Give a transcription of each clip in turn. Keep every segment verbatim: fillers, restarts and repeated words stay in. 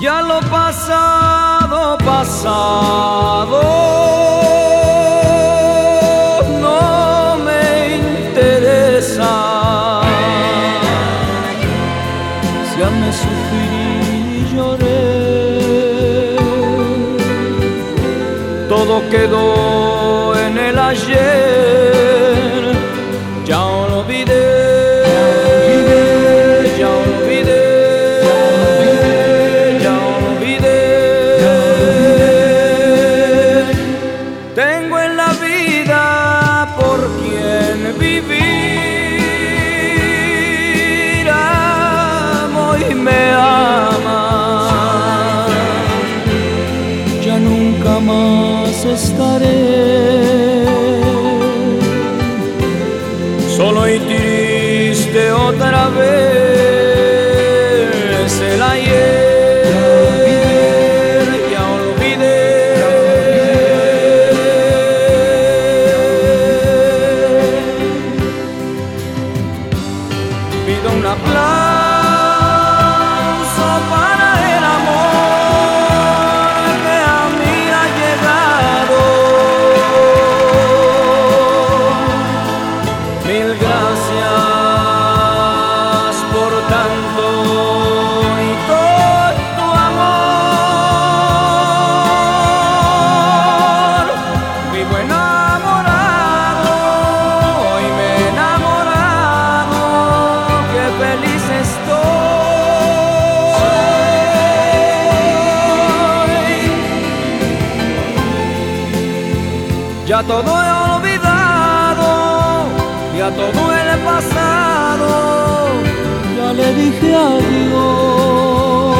Ya lo pasado, pasado no me interesa. Ya me sufrí y lloré, todo quedó en el ayer. Ya olvidé, ya olvidé, ya olvidé. Tengo en la vida por quien vivir, amo y me ama. Ya nunca más estaré solo y triste otra vez. El ayer ya olvidé. Pido un aplauso para el amor que a mí ha llegado. Mil gracias por tanto y todo tu amor. Vivo enamorado, hoy me he enamorado, qué feliz estoy. Ya todo he olvidado, ya todo el pasado, ya le dije adiós.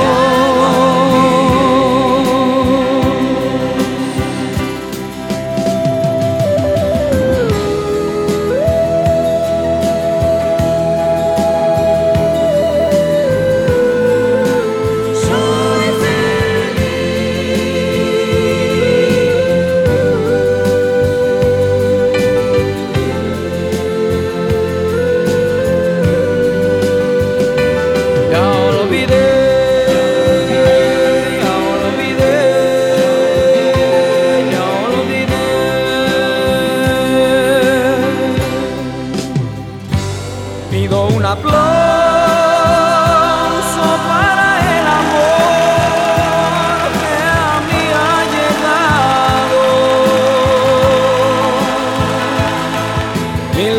Soy Ya olvidé, ya olvidé, ya olvidé. Pido un aplauso para el amor que a mí ha llegado. Mil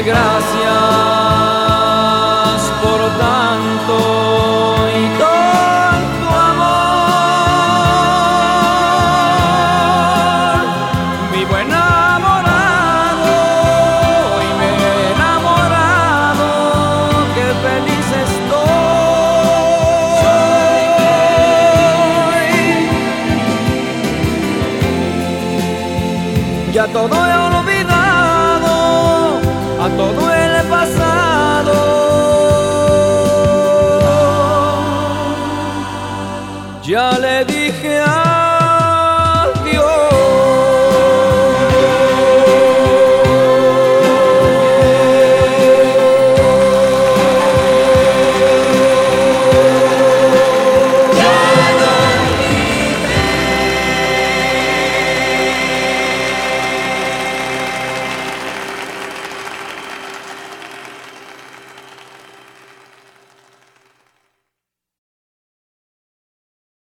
gracias por tanto y tanto amor. Vivo enamorado, hoy me he enamorado, qué feliz estoy. Ya todo he olvidado, a todo el pasado. Ya le dije a